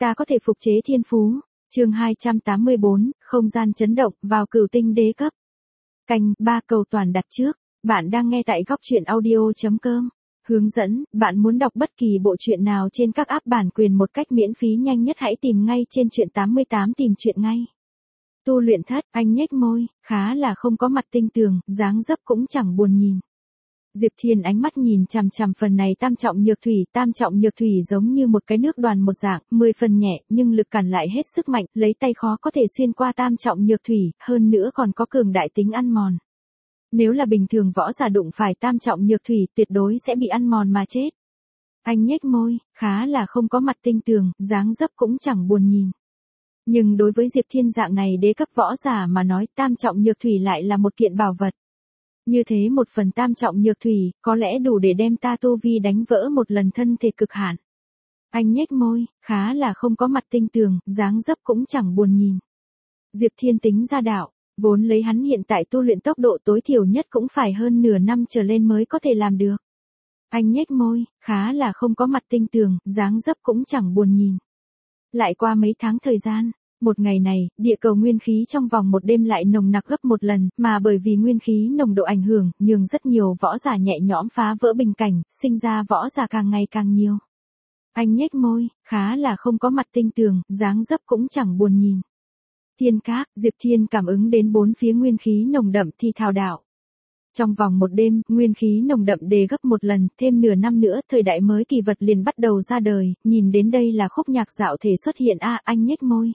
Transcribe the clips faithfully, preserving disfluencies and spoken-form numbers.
Ta có thể phục chế thiên phú. Chương hai trăm tám mươi bốn, không gian chấn động, vào cửu tinh đế cấp. Canh ba cầu toàn đặt trước. Bạn đang nghe tại góc truyện audio chấm com. Hướng dẫn, bạn muốn đọc bất kỳ bộ truyện nào trên các app bản quyền một cách miễn phí nhanh nhất hãy tìm ngay trên truyện tám mươi tám tìm truyện ngay. Tu luyện thất, anh nhếch môi, khá là không có mặt tinh tường, dáng dấp cũng chẳng buồn nhìn. Diệp Thiên ánh mắt nhìn chằm chằm phần này tam trọng nhược thủy, tam trọng nhược thủy giống như một cái nước đoàn một dạng, mười phần nhẹ, nhưng lực cản lại hết sức mạnh, lấy tay khó có thể xuyên qua tam trọng nhược thủy, hơn nữa còn có cường đại tính ăn mòn. Nếu là bình thường võ giả đụng phải tam trọng nhược thủy, tuyệt đối sẽ bị ăn mòn mà chết. Anh nhếch môi, khá là không có mặt tinh tường, dáng dấp cũng chẳng buồn nhìn. Nhưng đối với Diệp Thiên dạng này đế cấp võ giả mà nói, tam trọng nhược thủy lại là một kiện bảo vật. Như thế một phần tam trọng nhược thủy, có lẽ đủ để đem ta tu vi đánh vỡ một lần thân thể cực hạn. Anh nhếch môi, khá là không có mặt tinh tường, dáng dấp cũng chẳng buồn nhìn. Diệp Thiên tính ra đạo, vốn lấy hắn hiện tại tu luyện tốc độ tối thiểu nhất cũng phải hơn nửa năm trở lên mới có thể làm được. Anh nhếch môi, khá là không có mặt tinh tường, dáng dấp cũng chẳng buồn nhìn. Lại qua mấy tháng thời gian. Một ngày này, địa cầu nguyên khí trong vòng một đêm lại nồng nặc gấp một lần, mà bởi vì nguyên khí nồng độ ảnh hưởng, nhường rất nhiều võ giả nhẹ nhõm phá vỡ bình cảnh, sinh ra võ giả càng ngày càng nhiều. Anh nhếch môi, khá là không có mặt tinh tường, dáng dấp cũng chẳng buồn nhìn. Thiên Các, Diệp Thiên cảm ứng đến bốn phía nguyên khí nồng đậm thì thào đạo. Trong vòng một đêm, nguyên khí nồng đậm đề gấp một lần, thêm nửa năm nữa, thời đại mới kỳ vật liền bắt đầu ra đời, nhìn đến đây là khúc nhạc dạo thể xuất hiện a, anh nhếch môi.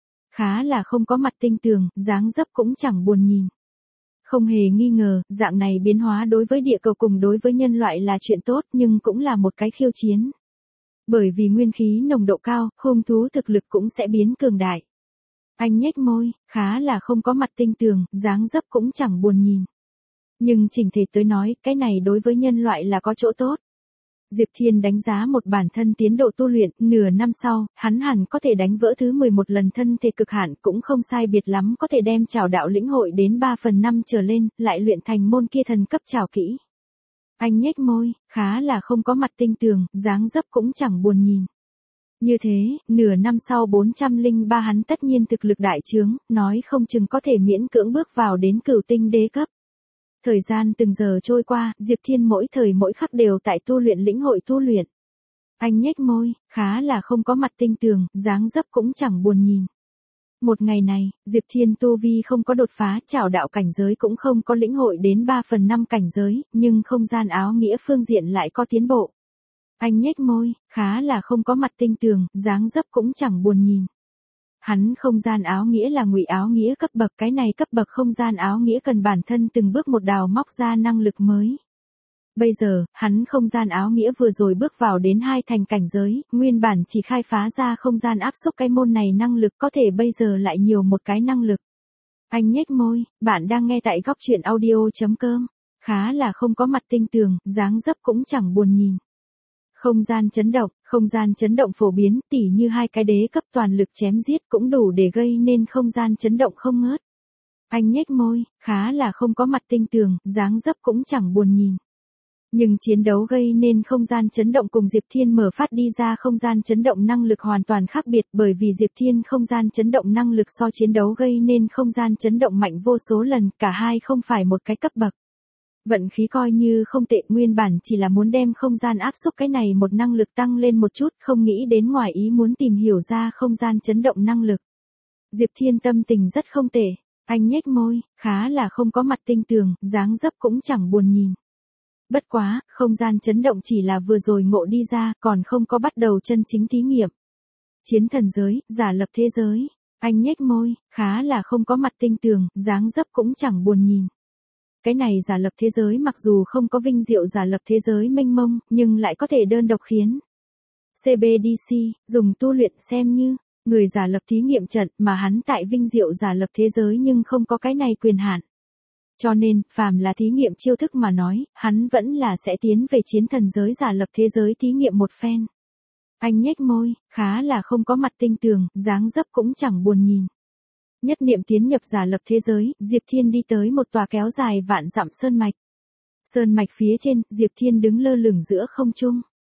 Khá là không có mặt tinh tường, dáng dấp cũng chẳng buồn nhìn. Không hề nghi ngờ, dạng này biến hóa đối với địa cầu cùng đối với nhân loại là chuyện tốt nhưng cũng là một cái khiêu chiến. Bởi vì nguyên khí nồng độ cao, hung thú thực lực cũng sẽ biến cường đại. Anh nhếch môi, khá là không có mặt tinh tường, dáng dấp cũng chẳng buồn nhìn. Nhưng chỉnh thể tới nói, cái này đối với nhân loại là có chỗ tốt. Diệp Thiên đánh giá một bản thân tiến độ tu luyện, nửa năm sau, hắn hẳn có thể đánh vỡ thứ mười một lần thân thể cực hạn, cũng không sai biệt lắm có thể đem trảo đạo lĩnh hội đến ba phần năm trở lên, lại luyện thành môn kia thần cấp trảo kỹ. Anh nhếch môi, khá là không có mặt tinh tường, dáng dấp cũng chẳng buồn nhìn. Như thế, nửa năm sau bốn trăm lẻ ba hắn tất nhiên thực lực đại trướng, nói không chừng có thể miễn cưỡng bước vào đến cửu tinh đế cấp. Thời gian từng giờ trôi qua, Diệp Thiên mỗi thời mỗi khắc đều tại tu luyện lĩnh hội tu luyện. Anh nhếch môi, khá là không có mặt tinh tường, dáng dấp cũng chẳng buồn nhìn. Một ngày này, Diệp Thiên tu vi không có đột phá, trảo đạo cảnh giới cũng không có lĩnh hội đến ba phần năm cảnh giới, nhưng không gian áo nghĩa phương diện lại có tiến bộ. Anh nhếch môi, khá là không có mặt tinh tường, dáng dấp cũng chẳng buồn nhìn. Hắn không gian áo nghĩa là ngụy áo nghĩa cấp bậc, cái này cấp bậc không gian áo nghĩa cần bản thân từng bước một đào móc ra năng lực mới. Bây giờ, hắn không gian áo nghĩa vừa rồi bước vào đến hai thành cảnh giới, nguyên bản chỉ khai phá ra không gian áp xúc cái môn này năng lực có thể bây giờ lại nhiều một cái năng lực. Anh nhếch môi, bạn đang nghe tại góc truyện audio chấm com, khá là không có mặt tinh tường, dáng dấp cũng chẳng buồn nhìn. Không gian chấn động, không gian chấn động phổ biến, tỉ như hai cái đế cấp toàn lực chém giết cũng đủ để gây nên không gian chấn động không ngớt. Anh nhếch môi, khá là không có mặt tinh tường, dáng dấp cũng chẳng buồn nhìn. Nhưng chiến đấu gây nên không gian chấn động cùng Diệp Thiên mở phát đi ra không gian chấn động năng lực hoàn toàn khác biệt, bởi vì Diệp Thiên không gian chấn động năng lực so chiến đấu gây nên không gian chấn động mạnh vô số lần, cả hai không phải một cái cấp bậc. Vận khí coi như không tệ, nguyên bản chỉ là muốn đem không gian áp xúc cái này một năng lực tăng lên một chút, không nghĩ đến ngoài ý muốn tìm hiểu ra không gian chấn động năng lực. Diệp Thiên tâm tình rất không tệ, anh nhếch môi, khá là không có mặt tinh tường, dáng dấp cũng chẳng buồn nhìn. Bất quá, không gian chấn động chỉ là vừa rồi ngộ đi ra, còn không có bắt đầu chân chính thí nghiệm. Chiến thần giới, giả lập thế giới, anh nhếch môi, khá là không có mặt tinh tường, dáng dấp cũng chẳng buồn nhìn. Cái này giả lập thế giới mặc dù không có vinh diệu giả lập thế giới mênh mông, nhưng lại có thể đơn độc khiến xê bê đê xê dùng tu luyện xem như người giả lập thí nghiệm trận, mà hắn tại vinh diệu giả lập thế giới nhưng không có cái này quyền hạn. Cho nên, phàm là thí nghiệm chiêu thức mà nói, hắn vẫn là sẽ tiến về chiến thần giới giả lập thế giới thí nghiệm một phen. Anh nhếch môi, khá là không có mặt tinh tường, dáng dấp cũng chẳng buồn nhìn. Nhất niệm tiến nhập giả lập thế giới, Diệp Thiên đi tới một tòa kéo dài vạn dặm sơn mạch. Sơn mạch phía trên, Diệp Thiên đứng lơ lửng giữa không trung.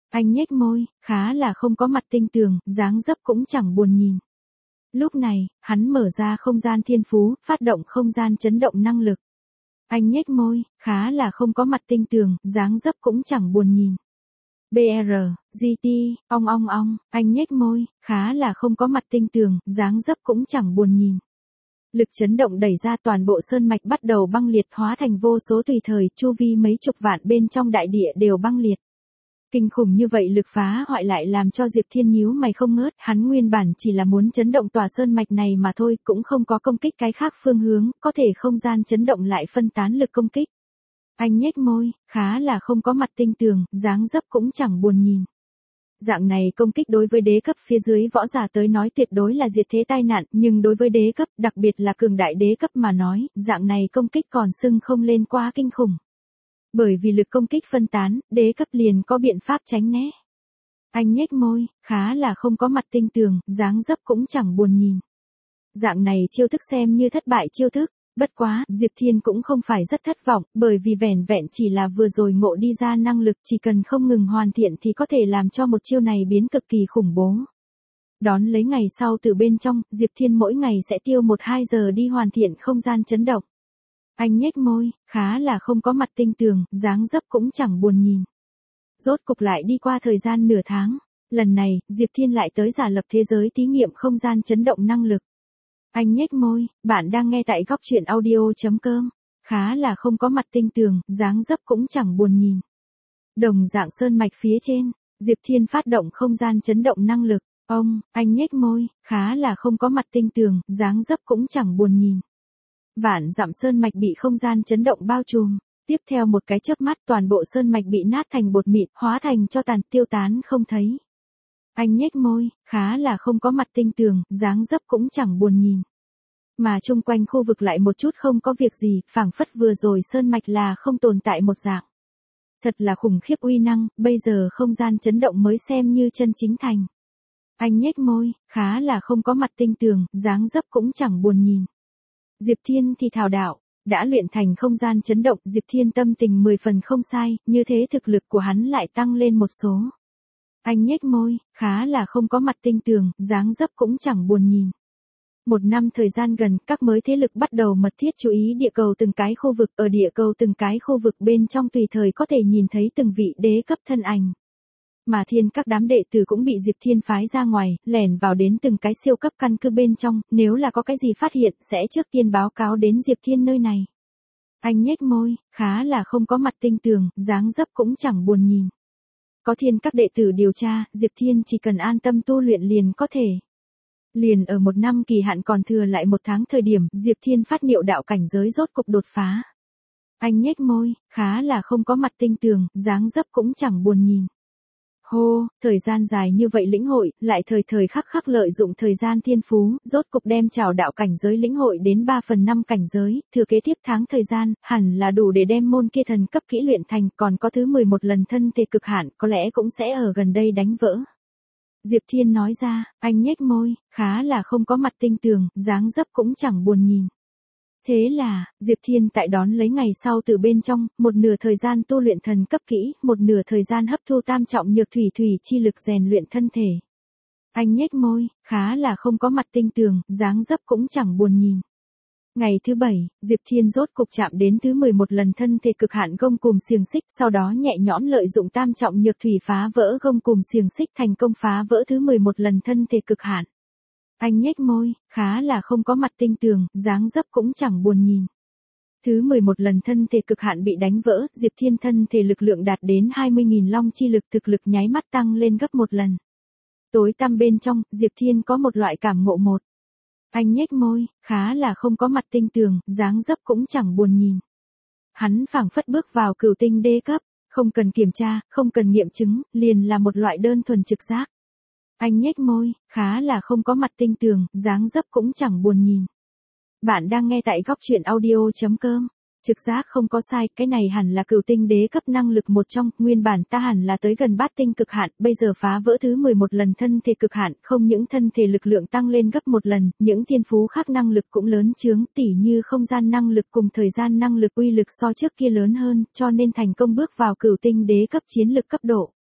Anh nhếch môi, khá là không có mặt tinh tường, dáng dấp cũng chẳng buồn nhìn. Lúc này, hắn mở ra không gian thiên phú, phát động không gian chấn động năng lực. Anh nhếch môi, khá là không có mặt tinh tường, dáng dấp cũng chẳng buồn nhìn. bê rờ, giê tê, ong ong ong, anh nhếch môi, khá là không có mặt tinh tường, dáng dấp cũng chẳng buồn nhìn. Lực chấn động đẩy ra toàn bộ sơn mạch bắt đầu băng liệt hóa thành vô số tùy thời, chu vi mấy chục vạn bên trong đại địa đều băng liệt. Kinh khủng như vậy lực phá hoại lại làm cho Diệp Thiên nhíu mày không ngớt, hắn nguyên bản chỉ là muốn chấn động tòa sơn mạch này mà thôi, cũng không có công kích cái khác phương hướng, có thể không gian chấn động lại phân tán lực công kích. Anh nhếch môi, khá là không có mặt tinh tường, dáng dấp cũng chẳng buồn nhìn. Dạng này công kích đối với đế cấp phía dưới võ giả tới nói tuyệt đối là diệt thế tai nạn, nhưng đối với đế cấp, đặc biệt là cường đại đế cấp mà nói, dạng này công kích còn xưng không lên quá kinh khủng. Bởi vì lực công kích phân tán, đế cấp liền có biện pháp tránh né. Anh nhếch môi, khá là không có mặt tinh tường, dáng dấp cũng chẳng buồn nhìn. Dạng này chiêu thức xem như thất bại chiêu thức, bất quá, Diệp Thiên cũng không phải rất thất vọng, bởi vì vẻn vẹn chỉ là vừa rồi ngộ đi ra năng lực chỉ cần không ngừng hoàn thiện thì có thể làm cho một chiêu này biến cực kỳ khủng bố. Đón lấy ngày sau từ bên trong, Diệp Thiên mỗi ngày sẽ tiêu một hai giờ đi hoàn thiện không gian chấn động. Anh nhếch môi, khá là không có mặt tinh tường, dáng dấp cũng chẳng buồn nhìn. Rốt cục lại đi qua thời gian nửa tháng. Lần này, Diệp Thiên lại tới giả lập thế giới thí nghiệm không gian chấn động năng lực. Anh nhếch môi, bạn đang nghe tại góc truyện audio chấm com. Khá là không có mặt tinh tường, dáng dấp cũng chẳng buồn nhìn. Đồng dạng sơn mạch phía trên, Diệp Thiên phát động không gian chấn động năng lực. Ông, anh nhếch môi, khá là không có mặt tinh tường, dáng dấp cũng chẳng buồn nhìn. Vạn dặm sơn mạch bị không gian chấn động bao trùm. Tiếp theo một cái chớp mắt toàn bộ sơn mạch bị nát thành bột mịn, hóa thành cho tàn, tiêu tán không thấy. Anh nhếch môi, khá là không có mặt tinh tường, dáng dấp cũng chẳng buồn nhìn. Mà chung quanh khu vực lại một chút không có việc gì, phảng phất vừa rồi sơn mạch là không tồn tại một dạng. Thật là khủng khiếp uy năng, bây giờ không gian chấn động mới xem như chân chính thành. Anh nhếch môi, khá là không có mặt tinh tường, dáng dấp cũng chẳng buồn nhìn. Diệp Thiên thì thảo đạo, đã luyện thành không gian chấn động, Diệp Thiên tâm tình mười phần không sai, như thế thực lực của hắn lại tăng lên một số. Anh nhếch môi, khá là không có mặt tinh tường, dáng dấp cũng chẳng buồn nhìn. Một năm thời gian gần, các mới thế lực bắt đầu mật thiết chú ý địa cầu từng cái khu vực, ở địa cầu từng cái khu vực bên trong tùy thời có thể nhìn thấy từng vị đế cấp thân ảnh. Mà thiên các đám đệ tử cũng bị Diệp Thiên phái ra ngoài, lẻn vào đến từng cái siêu cấp căn cứ bên trong, nếu là có cái gì phát hiện sẽ trước tiên báo cáo đến Diệp Thiên nơi này. Anh nhếch môi, khá là không có mặt tinh tường, dáng dấp cũng chẳng buồn nhìn. Có thiên các đệ tử điều tra, Diệp Thiên chỉ cần an tâm tu luyện liền có thể. Liền ở một năm kỳ hạn còn thừa lại một tháng thời điểm, Diệp Thiên phát niệu đạo cảnh giới rốt cục đột phá. Anh nhếch môi, khá là không có mặt tinh tường, dáng dấp cũng chẳng buồn nhìn. Hô, thời gian dài như vậy lĩnh hội, lại thời thời khắc khắc lợi dụng thời gian thiên phú, rốt cục đem trào đạo cảnh giới lĩnh hội đến ba phần năm cảnh giới, thừa kế tiếp tháng thời gian, hẳn là đủ để đem môn kia thần cấp kỹ luyện thành, còn có thứ mười một lần thân thể cực hạn, có lẽ cũng sẽ ở gần đây đánh vỡ. Diệp Thiên nói ra, anh nhếch môi, khá là không có mặt tinh tường, dáng dấp cũng chẳng buồn nhìn. Thế là, Diệp Thiên tại đón lấy ngày sau từ bên trong, một nửa thời gian tu luyện thần cấp kỹ, một nửa thời gian hấp thu tam trọng nhược thủy thủy chi lực rèn luyện thân thể. Anh nhếch môi, khá là không có mặt tinh tường, dáng dấp cũng chẳng buồn nhìn. Ngày thứ bảy, Diệp Thiên rốt cục chạm đến thứ mười một lần thân thể cực hạn gông cùm xiềng xích, sau đó nhẹ nhõm lợi dụng tam trọng nhược thủy phá vỡ gông cùm xiềng xích thành công phá vỡ thứ mười một lần thân thể cực hạn. Anh nhếch môi, khá là không có mặt tinh tường, dáng dấp cũng chẳng buồn nhìn. Thứ mười một lần thân thể cực hạn bị đánh vỡ, Diệp Thiên thân thể lực lượng đạt đến hai mươi nghìn long chi lực, thực lực nháy mắt tăng lên gấp một lần. Tối tăm bên trong, Diệp Thiên có một loại cảm ngộ một. Anh nhếch môi, khá là không có mặt tinh tường, dáng dấp cũng chẳng buồn nhìn. Hắn phảng phất bước vào cửu tinh đế cấp, không cần kiểm tra, không cần nghiệm chứng, liền là một loại đơn thuần trực giác. Anh nhếch môi, khá là không có mặt tinh tường, dáng dấp cũng chẳng buồn nhìn. Bạn đang nghe tại góc truyện audio chấm com. Trực giác không có sai, cái này hẳn là cửu tinh đế cấp năng lực một trong, nguyên bản ta hẳn là tới gần bát tinh cực hạn, bây giờ phá vỡ thứ mười một lần thân thể cực hạn, không những thân thể lực lượng tăng lên gấp một lần, những thiên phú khác năng lực cũng lớn chướng, tỉ như không gian năng lực cùng thời gian năng lực uy lực so trước kia lớn hơn, cho nên thành công bước vào cửu tinh đế cấp chiến lực cấp độ.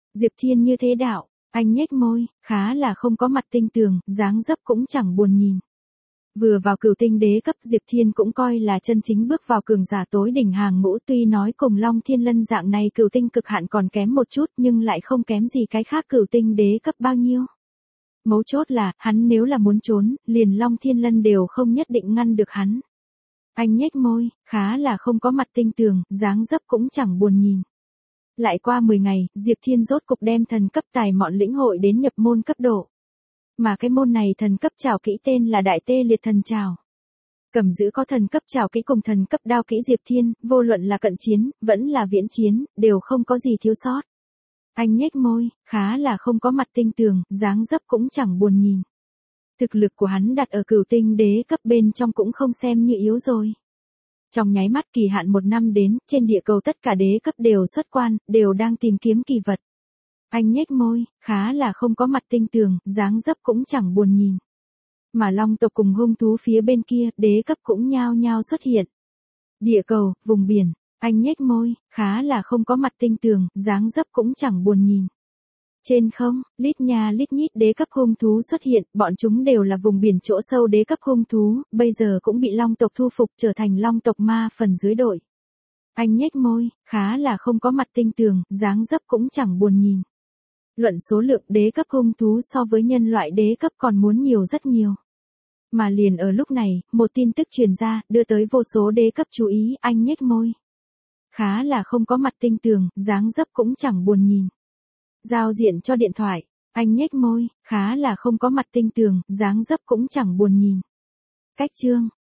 Diệp Thiên như thế đạo, anh nhếch môi, khá là không có mặt tinh tường, dáng dấp cũng chẳng buồn nhìn. Vừa vào cửu tinh đế cấp Diệp Thiên cũng coi là chân chính bước vào cường giả tối đỉnh hàng ngũ, tuy nói cùng Long Thiên Lân dạng này cửu tinh cực hạn còn kém một chút nhưng lại không kém gì cái khác cửu tinh đế cấp bao nhiêu. Mấu chốt là, hắn nếu là muốn trốn, liền Long Thiên Lân đều không nhất định ngăn được hắn. Anh nhếch môi, khá là không có mặt tinh tường, dáng dấp cũng chẳng buồn nhìn. Lại qua mười ngày, Diệp Thiên rốt cục đem thần cấp tài mọn lĩnh hội đến nhập môn cấp độ. Mà cái môn này thần cấp trảo kỹ tên là Đại Tê Liệt Thần Trảo. Cầm giữ có thần cấp trảo kỹ cùng thần cấp đao kỹ Diệp Thiên, vô luận là cận chiến, vẫn là viễn chiến, đều không có gì thiếu sót. Anh nhếch môi, khá là không có mặt tinh tường, dáng dấp cũng chẳng buồn nhìn. Thực lực của hắn đặt ở cửu tinh đế cấp bên trong cũng không xem như yếu rồi. Trong nháy mắt kỳ hạn một năm đến, trên địa cầu tất cả đế cấp đều xuất quan, đều đang tìm kiếm kỳ vật. Anh nhếch môi, khá là không có mặt tinh tường, dáng dấp cũng chẳng buồn nhìn. Mà long tộc cùng hung thú phía bên kia, đế cấp cũng nhao nhao xuất hiện. Địa cầu, vùng biển, anh nhếch môi, khá là không có mặt tinh tường, dáng dấp cũng chẳng buồn nhìn. Trên không, lít nha lít nhít đế cấp hung thú xuất hiện, bọn chúng đều là vùng biển chỗ sâu đế cấp hung thú, bây giờ cũng bị long tộc thu phục trở thành long tộc ma phần dưới đội. Anh nhếch môi, khá là không có mặt tinh tường, dáng dấp cũng chẳng buồn nhìn. Luận số lượng đế cấp hung thú so với nhân loại đế cấp còn muốn nhiều rất nhiều. Mà liền ở lúc này, một tin tức truyền ra, đưa tới vô số đế cấp chú ý, anh nhếch môi. Khá là không có mặt tinh tường, dáng dấp cũng chẳng buồn nhìn. Giao diện cho điện thoại, anh nhếch môi, khá là không có mặt tinh tường, dáng dấp cũng chẳng buồn nhìn. Cách chương